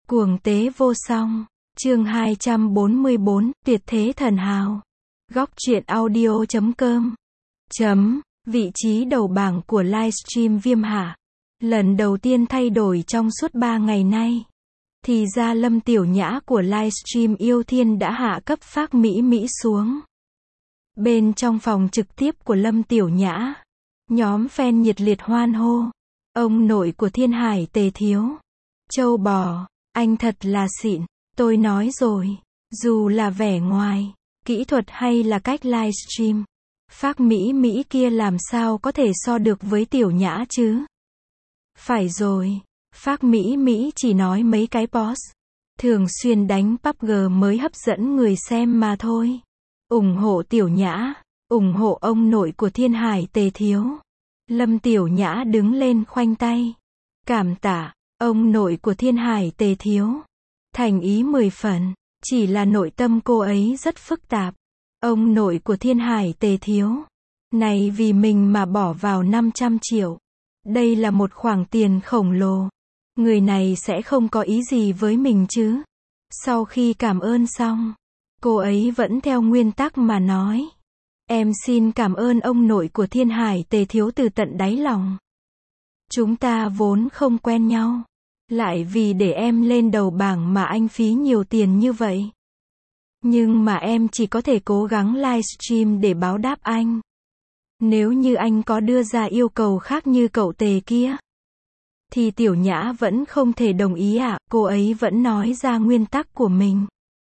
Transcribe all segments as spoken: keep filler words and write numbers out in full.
Cuồng tế vô song. Chương hai trăm bốn mươi bốn, tuyệt thế thần hào. Góc truyện audio chấm com. Chấm, vị trí đầu bảng của livestream Viêm Hạ. Lần đầu tiên thay đổi trong suốt ba ngày nay. Thì ra Lâm Tiểu Nhã của livestream Yêu Thiên đã hạ cấp phác Mỹ Mỹ xuống. Bên trong phòng trực tiếp của Lâm Tiểu Nhã, nhóm fan nhiệt liệt hoan hô. Ông nội của Thiên Hải Tề Thiếu. Châu bò, anh thật là xịn. Tôi nói rồi, dù là vẻ ngoài, kỹ thuật hay là cách livestream, phác Mỹ Mỹ kia làm sao có thể so được với Tiểu Nhã chứ? Phải rồi, phác Mỹ Mỹ chỉ nói mấy cái boss, thường xuyên đánh pê u bê giê mới hấp dẫn người xem mà thôi. Ủng hộ Tiểu Nhã, ủng hộ ông nội của Thiên Hải Tề Thiếu. Lâm Tiểu Nhã đứng lên khoanh tay. Cảm tạ, ông nội của Thiên Hải Tề Thiếu. Thành ý mười phần, chỉ là nội tâm cô ấy rất phức tạp. Ông nội của Thiên Hải Tề Thiếu. Này vì mình mà bỏ vào năm trăm triệu. Đây là một khoản tiền khổng lồ. Người này sẽ không có ý gì với mình chứ. Sau khi cảm ơn xong, cô ấy vẫn theo nguyên tắc mà nói. Em xin cảm ơn ông nội của Thiên Hải Tề Thiếu từ tận đáy lòng. Chúng ta vốn không quen nhau. Lại vì để em lên đầu bảng mà anh phí nhiều tiền như vậy. Nhưng mà em chỉ có thể cố gắng livestream để báo đáp anh. Nếu như anh có đưa ra yêu cầu khác như cậu Tề kia, thì Tiểu Nhã vẫn không thể đồng ý ạ. À? Cô ấy vẫn nói ra nguyên tắc của mình.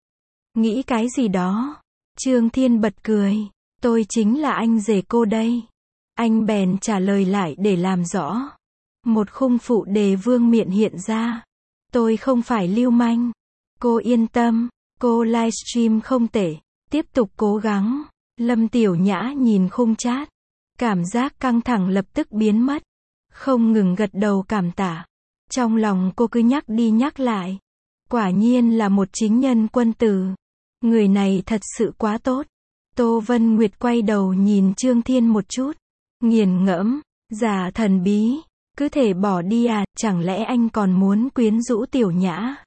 Nghĩ cái gì đó? Trương Thiên bật cười. Tôi chính là anh rể cô đây. Anh bèn trả lời lại để làm rõ. Một khung phụ đề vương miện hiện ra. Tôi không phải lưu manh. Cô yên tâm. Cô livestream không tệ. Tiếp tục cố gắng. Lâm Tiểu Nhã nhìn khung chat. Cảm giác căng thẳng lập tức biến mất. Không ngừng gật đầu cảm tạ. Trong lòng cô cứ nhắc đi nhắc lại. Quả nhiên là một chính nhân quân tử. Người này thật sự quá tốt. Tô Vân Nguyệt quay đầu nhìn Trương Thiên một chút. Nghiền ngẫm. Giả thần bí. Cứ thể bỏ đi à, chẳng lẽ anh còn muốn quyến rũ Tiểu Nhã?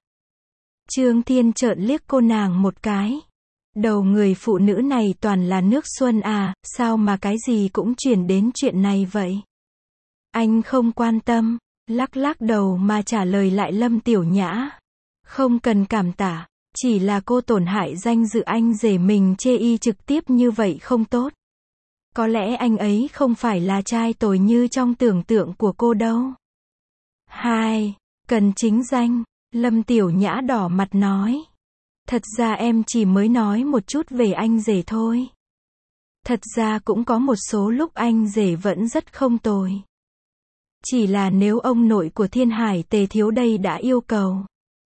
Trương Thiên trợn liếc cô nàng một cái. Đầu người phụ nữ này toàn là nước xuân à, sao mà cái gì cũng chuyển đến chuyện này vậy? Anh không quan tâm, lắc lắc đầu mà trả lời lại Lâm Tiểu Nhã. Không cần cảm tạ, chỉ là cô tổn hại danh dự anh rể mình chê y trực tiếp như vậy không tốt. Có lẽ anh ấy không phải là trai tồi như trong tưởng tượng của cô đâu. Hai, cần chính danh, Lâm Tiểu Nhã đỏ mặt nói. Thật ra em chỉ mới nói một chút về anh rể thôi. Thật ra cũng có một số lúc anh rể vẫn rất không tồi. Chỉ là nếu ông nội của Thiên Hải Tề Thiếu đây đã yêu cầu,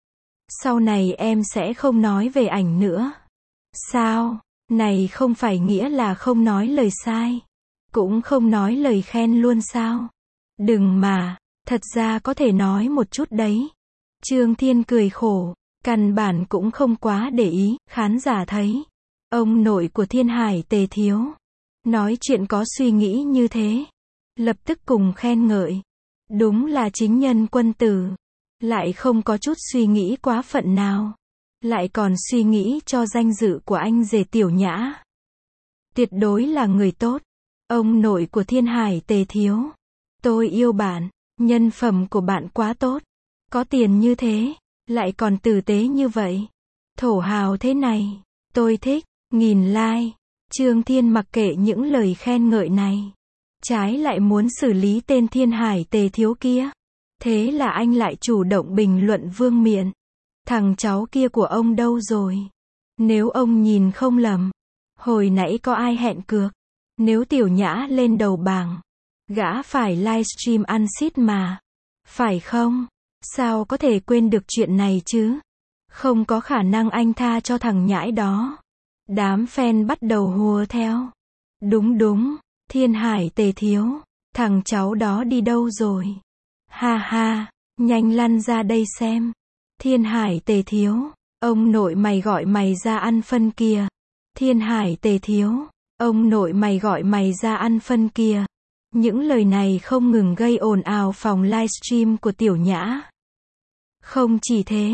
sau này em sẽ không nói về ảnh nữa. Sao? Này không phải nghĩa là không nói lời sai. Cũng không nói lời khen luôn sao? Đừng mà, thật ra có thể nói một chút đấy. Trương Thiên cười khổ, căn bản cũng không quá để ý, khán giả thấy. Ông nội của Thiên Hải Tề Thiếu. Nói chuyện có suy nghĩ như thế. Lập tức cùng khen ngợi. Đúng là chính nhân quân tử. Lại không có chút suy nghĩ quá phận nào. Lại còn suy nghĩ cho danh dự của anh rể Tiểu Nhã. Tuyệt đối là người tốt. Ông nội của Thiên Hải Tề Thiếu. Tôi yêu bạn. Nhân phẩm của bạn quá tốt. Có tiền như thế. Lại còn tử tế như vậy. Thổ hào thế này. Tôi thích. Nghìn like. Trương Thiên mặc kệ những lời khen ngợi này. Trái lại muốn xử lý tên Thiên Hải Tề Thiếu kia. Thế là anh lại chủ động bình luận vương miện. Thằng cháu kia của ông đâu rồi? Nếu ông nhìn không lầm, hồi nãy có ai hẹn cược, nếu Tiểu Nhã lên đầu bảng, gã phải livestream ăn xít mà. Phải không? Sao có thể quên được chuyện này chứ? Không có khả năng anh tha cho thằng nhãi đó. Đám fan bắt đầu hùa theo. Đúng đúng, Thiên Hải Tề Thiếu, thằng cháu đó đi đâu rồi? Ha ha, nhanh lăn ra đây xem. Thiên Hải Tề Thiếu, ông nội mày gọi mày ra ăn phân kìa. Thiên Hải Tề Thiếu, ông nội mày gọi mày ra ăn phân kìa. Những lời này không ngừng gây ồn ào phòng livestream của Tiểu Nhã. Không chỉ thế,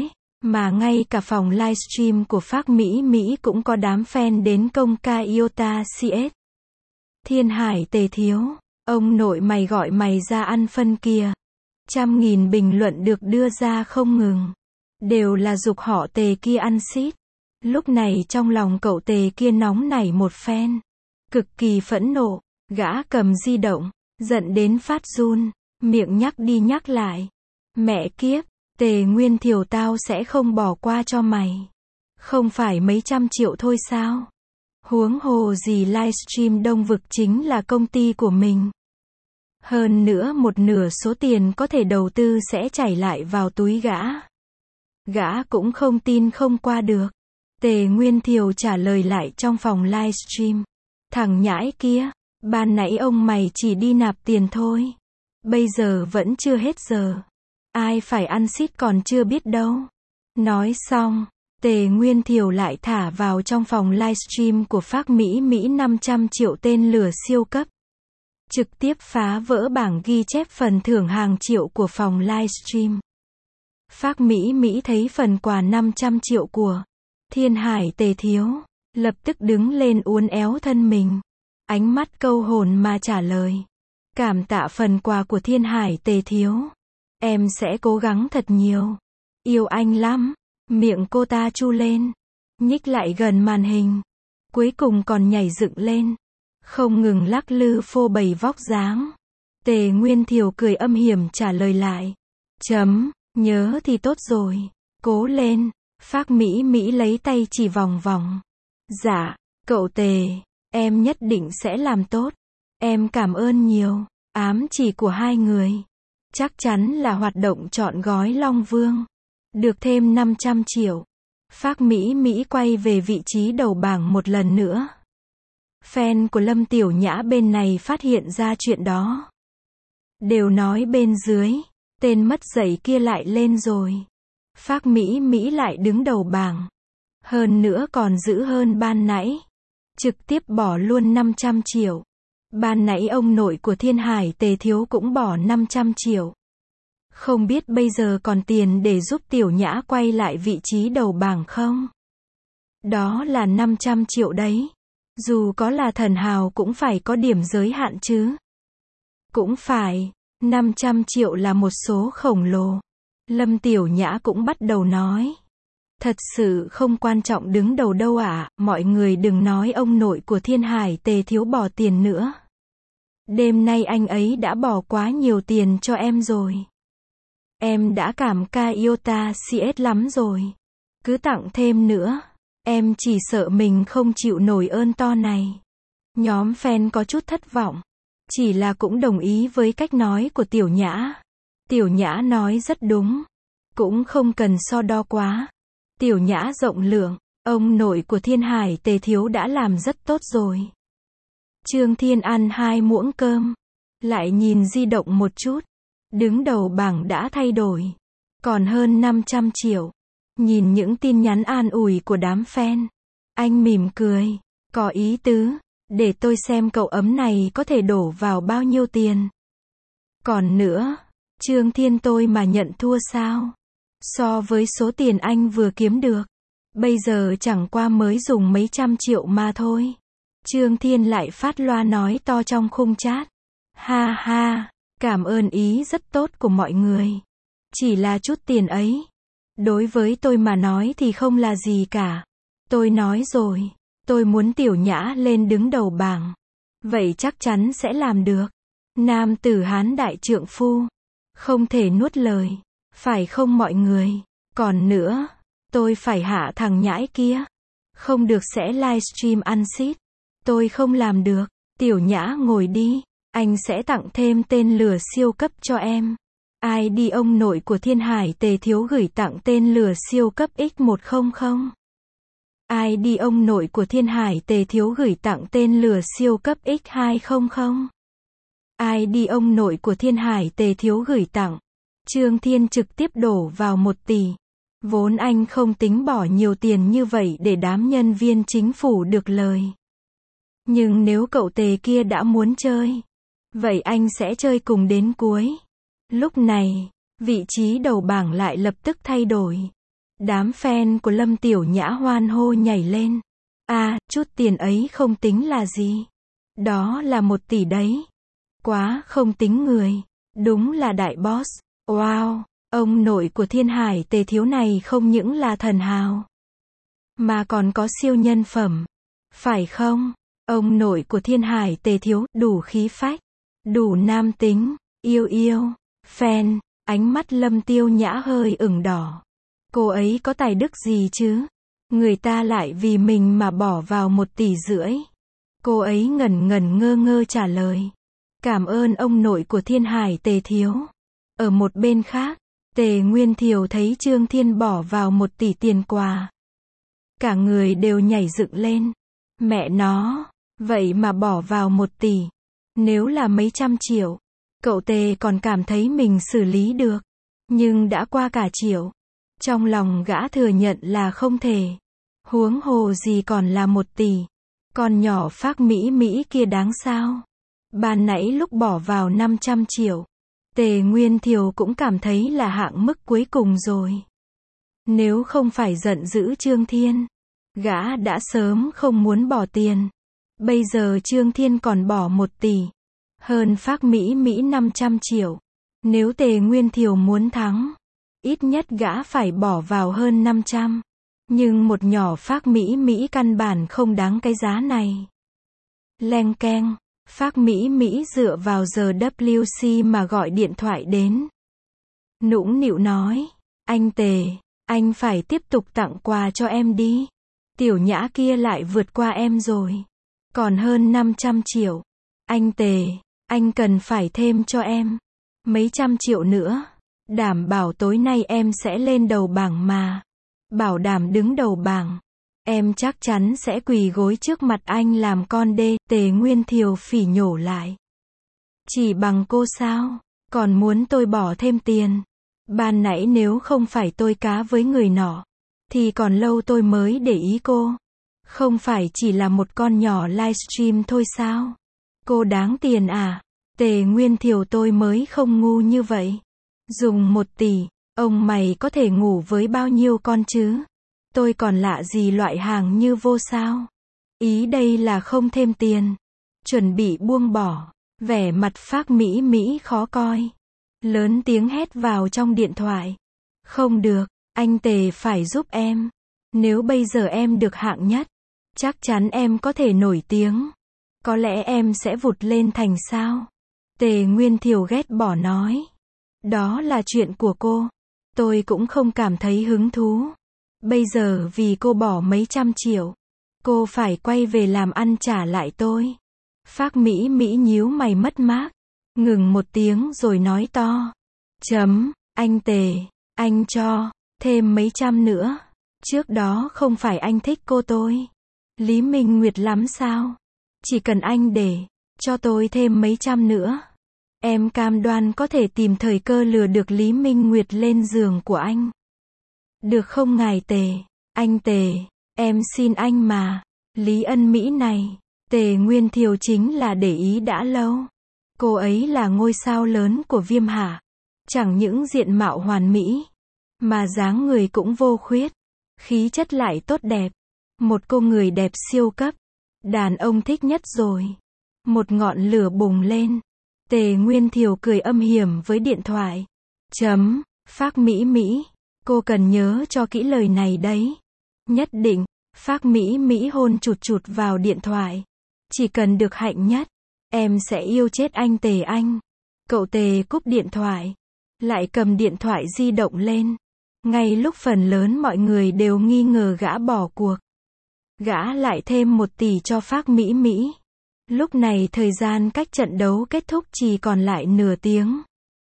Mà ngay cả phòng livestream của Phác Mỹ Mỹ cũng có đám fan đến công ca Iota xê ét. Thiên Hải Tề Thiếu, ông nội mày gọi mày ra ăn phân kìa. Trăm nghìn bình luận được đưa ra không ngừng. Đều là giục họ Tề kia ăn xít. Lúc này trong lòng cậu Tề kia nóng nảy một phen. Cực kỳ phẫn nộ, gã cầm di động, giận đến phát run, miệng nhắc đi nhắc lại. Mẹ kiếp, Tề Nguyên Thiều tao sẽ không bỏ qua cho mày. Không phải mấy trăm triệu thôi sao? Huống hồ gì livestream Đông Vực chính là công ty của mình. Hơn nữa một nửa số tiền có thể đầu tư sẽ chảy lại vào túi gã. Gã cũng không tin không qua được. Tề Nguyên Thiều trả lời lại trong phòng livestream. Thằng nhãi kia, ban nãy ông mày chỉ đi nạp tiền thôi. Bây giờ vẫn chưa hết giờ. Ai phải ăn xít còn chưa biết đâu. Nói xong, Tề Nguyên Thiều lại thả vào trong phòng livestream của Phác Mỹ Mỹ năm trăm triệu tên lửa siêu cấp. Trực tiếp phá vỡ bảng ghi chép phần thưởng hàng triệu của phòng livestream. Phác Mỹ Mỹ thấy phần quà năm trăm triệu của Thiên Hải Tề Thiếu, lập tức đứng lên uốn éo thân mình. Ánh mắt câu hồn mà trả lời. Cảm tạ phần quà của Thiên Hải Tề Thiếu. Em sẽ cố gắng thật nhiều. Yêu anh lắm. Miệng cô ta chu lên. Nhích lại gần màn hình. Cuối cùng còn nhảy dựng lên. Không ngừng lắc lư phô bày vóc dáng. Tề Nguyên Thiều cười âm hiểm trả lời lại. Chấm, nhớ thì tốt rồi. Cố lên. Phác Mỹ Mỹ lấy tay chỉ vòng vòng. Dạ, cậu Tề, em nhất định sẽ làm tốt. Em cảm ơn nhiều. Ám chỉ của hai người. Chắc chắn là hoạt động trọn gói Long Vương. Được thêm năm trăm triệu. Phác Mỹ Mỹ quay về vị trí đầu bảng một lần nữa. Fan của Lâm Tiểu Nhã bên này phát hiện ra chuyện đó. Đều nói bên dưới, tên mất dạy kia lại lên rồi. Phác Mỹ Mỹ lại đứng đầu bảng. Hơn nữa còn giữ hơn ban nãy. Trực tiếp bỏ luôn năm trăm triệu. Ban nãy ông nội của Thiên Hải Tề Thiếu cũng bỏ năm trăm triệu. Không biết bây giờ còn tiền để giúp Tiểu Nhã quay lại vị trí đầu bảng không? Đó là năm trăm triệu đấy. Dù có là thần hào cũng phải có điểm giới hạn chứ. Cũng phải, năm trăm triệu là một số khổng lồ. Lâm Tiểu Nhã cũng bắt đầu nói. Thật sự không quan trọng đứng đầu đâu ạ, à, mọi người đừng nói ông nội của Thiên Hải Tề Thiếu bỏ tiền nữa. Đêm nay anh ấy đã bỏ quá nhiều tiền cho em rồi. Em đã cảm ca Iota xê ét lắm rồi. Cứ tặng thêm nữa. Em chỉ sợ mình không chịu nổi ơn to này. Nhóm fan có chút thất vọng. Chỉ là cũng đồng ý với cách nói của Tiểu Nhã. Tiểu Nhã nói rất đúng. Cũng không cần so đo quá. Tiểu Nhã rộng lượng. Ông nội của Thiên Hải Tề Thiếu đã làm rất tốt rồi. Trương Thiên ăn hai muỗng cơm. Lại nhìn di động một chút. Đứng đầu bảng đã thay đổi. Còn hơn năm trăm triệu. Nhìn những tin nhắn an ủi của đám fan. Anh mỉm cười. Có ý tứ. Để tôi xem cậu ấm này có thể đổ vào bao nhiêu tiền. Còn nữa. Trương Thiên tôi mà nhận thua sao? So với số tiền anh vừa kiếm được. Bây giờ chẳng qua mới dùng mấy trăm triệu mà thôi. Trương Thiên lại phát loa nói to trong khung chat. Ha ha. Cảm ơn ý rất tốt của mọi người. Chỉ là chút tiền ấy. Đối với tôi mà nói thì không là gì cả. Tôi nói rồi. Tôi muốn Tiểu Nhã lên đứng đầu bảng. Vậy chắc chắn sẽ làm được. Nam tử Hán đại trượng phu. Không thể nuốt lời. Phải không mọi người? Còn nữa. Tôi phải hạ thằng nhãi kia. Không được sẽ livestream ăn xít. Tôi không làm được. Tiểu Nhã ngồi đi. Anh sẽ tặng thêm tên lửa siêu cấp cho em. Ai đi ông nội của Thiên Hải Tề Thiếu gửi tặng tên lửa siêu cấp X một trăm. Ai đi ông nội của Thiên Hải Tề Thiếu gửi tặng tên lửa siêu cấp X hai trăm. Ai đi ông nội của Thiên Hải Tề Thiếu gửi tặng. Trương Thiên trực tiếp đổ vào một tỷ. Vốn anh không tính bỏ nhiều tiền như vậy để đám nhân viên chính phủ được lời. Nhưng nếu cậu Tề kia đã muốn chơi, vậy anh sẽ chơi cùng đến cuối. Lúc này, vị trí đầu bảng lại lập tức thay đổi. Đám fan của Lâm Tiểu Nhã hoan hô nhảy lên. À, chút tiền ấy không tính là gì. Đó là một tỷ đấy. Quá không tính người. Đúng là đại boss. Wow, ông nội của Thiên Hải Tề Thiếu này không những là thần hào, mà còn có siêu nhân phẩm. Phải không? Ông nội của Thiên Hải Tề Thiếu, đủ khí phách, đủ nam tính, yêu yêu, fan, ánh mắt Lâm Tiêu Nhã hơi ửng đỏ. Cô ấy có tài đức gì chứ? Người ta lại vì mình mà bỏ vào một tỷ rưỡi. Cô ấy ngẩn ngẩn ngơ ngơ trả lời. Cảm ơn ông nội của Thiên Hải Tề Thiếu. Ở một bên khác, Tề Nguyên Thiều thấy Trương Thiên bỏ vào một tỷ tiền quà. Cả người đều nhảy dựng lên. Mẹ nó, vậy mà bỏ vào một tỷ. Nếu là mấy trăm triệu, cậu Tề còn cảm thấy mình xử lý được. Nhưng đã qua cả triệu. Trong lòng gã thừa nhận là không thể. Huống hồ gì còn là một tỷ. Con nhỏ Phác Mỹ Mỹ kia đáng sao? Ban nãy lúc bỏ vào năm trăm triệu, Tề Nguyên Thiều cũng cảm thấy là hạng mức cuối cùng rồi. Nếu không phải giận dữ Trương Thiên, gã đã sớm không muốn bỏ tiền. Bây giờ Trương Thiên còn bỏ một tỷ. Hơn Phác Mỹ Mỹ năm trăm triệu. Nếu Tề Nguyên Thiều muốn thắng, ít nhất gã phải bỏ vào hơn năm trăm. Nhưng một nhỏ Phác Mỹ Mỹ căn bản không đáng cái giá này. Leng keng, Phác Mỹ Mỹ dựa vào giờ W C mà gọi điện thoại đến. Nũng nịu nói, anh Tề, anh phải tiếp tục tặng quà cho em đi. Tiểu Nhã kia lại vượt qua em rồi. Còn hơn năm trăm triệu. Anh Tề, anh cần phải thêm cho em mấy trăm triệu nữa. Đảm bảo tối nay em sẽ lên đầu bảng mà. Bảo đảm đứng đầu bảng. Em chắc chắn sẽ quỳ gối trước mặt anh làm con đê. Tề Nguyên Thiều phỉ nhổ lại. Chỉ bằng cô sao? Còn muốn tôi bỏ thêm tiền? Ban nãy nếu không phải tôi cá với người nọ, thì còn lâu tôi mới để ý cô. Không phải chỉ là một con nhỏ livestream thôi sao? Cô đáng tiền à? Tề Nguyên Thiều tôi mới không ngu như vậy. Dùng một tỷ, ông mày có thể ngủ với bao nhiêu con chứ? Tôi còn lạ gì loại hàng như vô sao? Ý đây là không thêm tiền. Chuẩn bị buông bỏ. Vẻ mặt Phác Mỹ Mỹ khó coi. Lớn tiếng hét vào trong điện thoại. Không được, anh Tề phải giúp em. Nếu bây giờ em được hạng nhất, chắc chắn em có thể nổi tiếng. Có lẽ em sẽ vụt lên thành sao? Tề Nguyên Thiều ghét bỏ nói. Đó là chuyện của cô. Tôi cũng không cảm thấy hứng thú. Bây giờ vì cô bỏ mấy trăm triệu, cô phải quay về làm ăn trả lại tôi. Phác Mỹ Mỹ nhíu mày mất mát. Ngừng một tiếng rồi nói to. Chấm, anh Tề, anh cho thêm mấy trăm nữa. Trước đó không phải anh thích cô tôi, Lý Minh Nguyệt lắm sao? Chỉ cần anh để cho tôi thêm mấy trăm nữa, em cam đoan có thể tìm thời cơ lừa được Lý Minh Nguyệt lên giường của anh. Được không ngài Tề? Anh Tề, em xin anh mà. Lý Ân Mỹ này, Tề Nguyên Thiều chính là để ý đã lâu. Cô ấy là ngôi sao lớn của Viêm Hạ. Chẳng những diện mạo hoàn mỹ, mà dáng người cũng vô khuyết. Khí chất lại tốt đẹp. Một cô người đẹp siêu cấp. Đàn ông thích nhất rồi. Một ngọn lửa bùng lên. Tề Nguyên Thiều cười âm hiểm với điện thoại. Chấm, Phác Mỹ Mỹ. Cô cần nhớ cho kỹ lời này đấy. Nhất định. Phác Mỹ Mỹ hôn chụt chụt vào điện thoại. Chỉ cần được hạnh nhất, em sẽ yêu chết anh Tề anh. Cậu Tề cúp điện thoại. Lại cầm điện thoại di động lên. Ngay lúc phần lớn mọi người đều nghi ngờ gã bỏ cuộc, gã lại thêm một tỷ cho Phác Mỹ Mỹ. Lúc này thời gian cách trận đấu kết thúc chỉ còn lại nửa tiếng.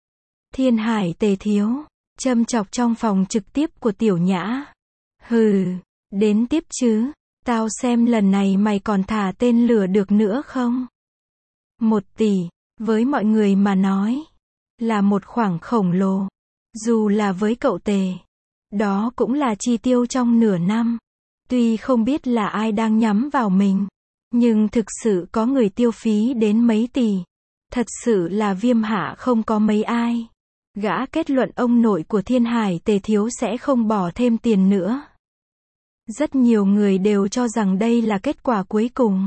Thiên Hải Tề Thiếu châm chọc trong phòng trực tiếp của Tiểu Nhã. Hừ, đến tiếp chứ. Tao xem lần này mày còn thả tên lửa được nữa không? Một tỷ, với mọi người mà nói, là một khoản khổng lồ. Dù là với cậu Tề, đó cũng là chi tiêu trong nửa năm. Tuy không biết là ai đang nhắm vào mình, nhưng thực sự có người tiêu phí đến mấy tỷ. Thật sự là Viêm Hạ không có mấy ai. Gã kết luận ông nội của Thiên Hải Tề Thiếu sẽ không bỏ thêm tiền nữa. Rất nhiều người đều cho rằng đây là kết quả cuối cùng.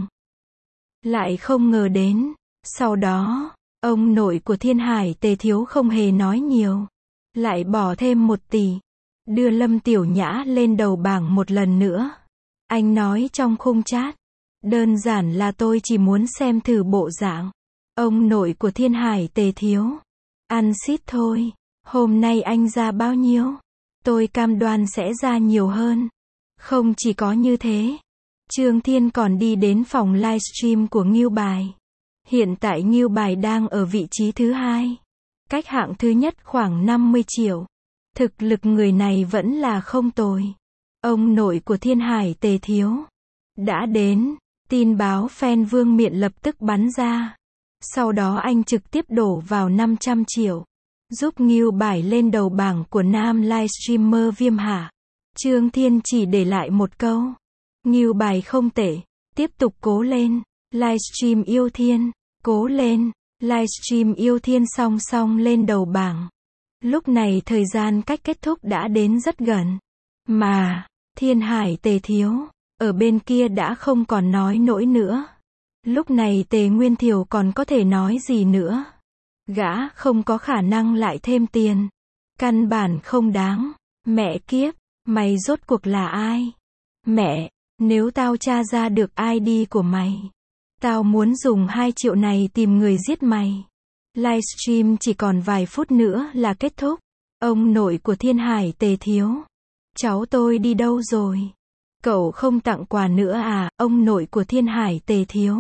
Lại không ngờ đến, sau đó, ông nội của Thiên Hải Tề Thiếu không hề nói nhiều. Lại bỏ thêm một tỷ. Đưa Lâm Tiểu Nhã lên đầu bảng một lần nữa. Anh nói trong khung chat. Đơn giản là tôi chỉ muốn xem thử bộ dạng. Ông nội của Thiên Hải Tề Thiếu. Ăn xít thôi. Hôm nay anh ra bao nhiêu? Tôi cam đoan sẽ ra nhiều hơn. Không chỉ có như thế. Trương Thiên còn đi đến phòng livestream của Ngưu Bài. Hiện tại Ngưu Bài đang ở vị trí thứ hai. Cách hạng thứ nhất khoảng năm mươi triệu. Thực lực người này vẫn là không tồi. Ông nội của Thiên Hải Tề Thiếu. Đã đến. Tin báo fan Vương Miện lập tức bắn ra. Sau đó anh trực tiếp đổ vào năm trăm triệu. Giúp Ngưu Bài lên đầu bảng của nam livestreamer Viêm Hạ. Trương Thiên chỉ để lại một câu. Ngưu Bài không tệ. Tiếp tục cố lên. Livestream yêu thiên. Cố lên. Livestream yêu thiên song song lên đầu bảng. Lúc này thời gian cách kết thúc đã đến rất gần. Mà, Thiên Hải Tề Thiếu, ở bên kia đã không còn nói nổi nữa. Lúc này Tề Nguyên Thiều còn có thể nói gì nữa. Gã không có khả năng lại thêm tiền. Căn bản không đáng. Mẹ kiếp, mày rốt cuộc là ai? Mẹ, nếu tao tra ra được i đê của mày, tao muốn dùng hai triệu này tìm người giết mày. Livestream chỉ còn vài phút nữa là kết thúc. Ông nội của Thiên Hải Tề Thiếu. Cháu tôi đi đâu rồi? Cậu không tặng quà nữa à, ông nội của Thiên Hải Tề Thiếu?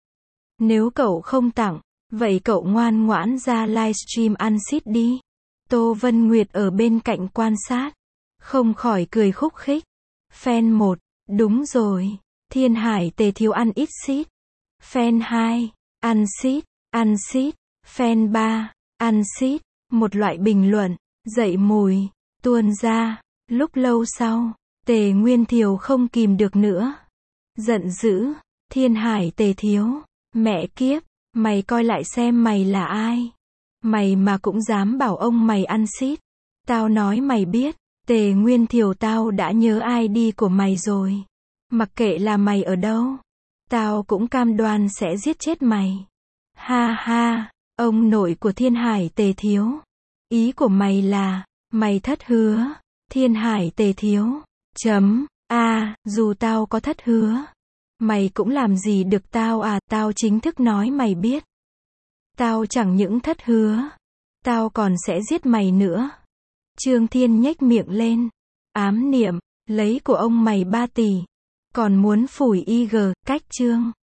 Nếu cậu không tặng, vậy cậu ngoan ngoãn ra livestream ăn xít đi. Tô Vân Nguyệt ở bên cạnh quan sát. Không khỏi cười khúc khích. Fan một, đúng rồi. Thiên Hải Tề Thiếu ăn ít xít. Fan hai, ăn xít, ăn xít. Fan ba, ăn xít. Một loại bình luận, dậy mùi, tuôn ra. Lúc lâu sau, Tề Nguyên Thiều không kìm được nữa. Giận dữ, Thiên Hải Tề Thiếu. Mẹ kiếp, mày coi lại xem mày là ai. Mày mà cũng dám bảo ông mày ăn xít. Tao nói mày biết, Tề Nguyên Thiều tao đã nhớ i đê của mày rồi. Mặc kệ là mày ở đâu, tao cũng cam đoan sẽ giết chết mày. Ha ha, ông nội của Thiên Hải Tề Thiếu. Ý của mày là, mày thất hứa. Thiên Hải Tề Thiếu. Chấm. A, à, dù tao có thất hứa, mày cũng làm gì được tao à, tao chính thức nói mày biết. Tao chẳng những thất hứa, tao còn sẽ giết mày nữa. Trương Thiên nhếch miệng lên. Ám niệm, lấy của ông mày ba tỷ. Còn muốn phủi i giê, cách Trương.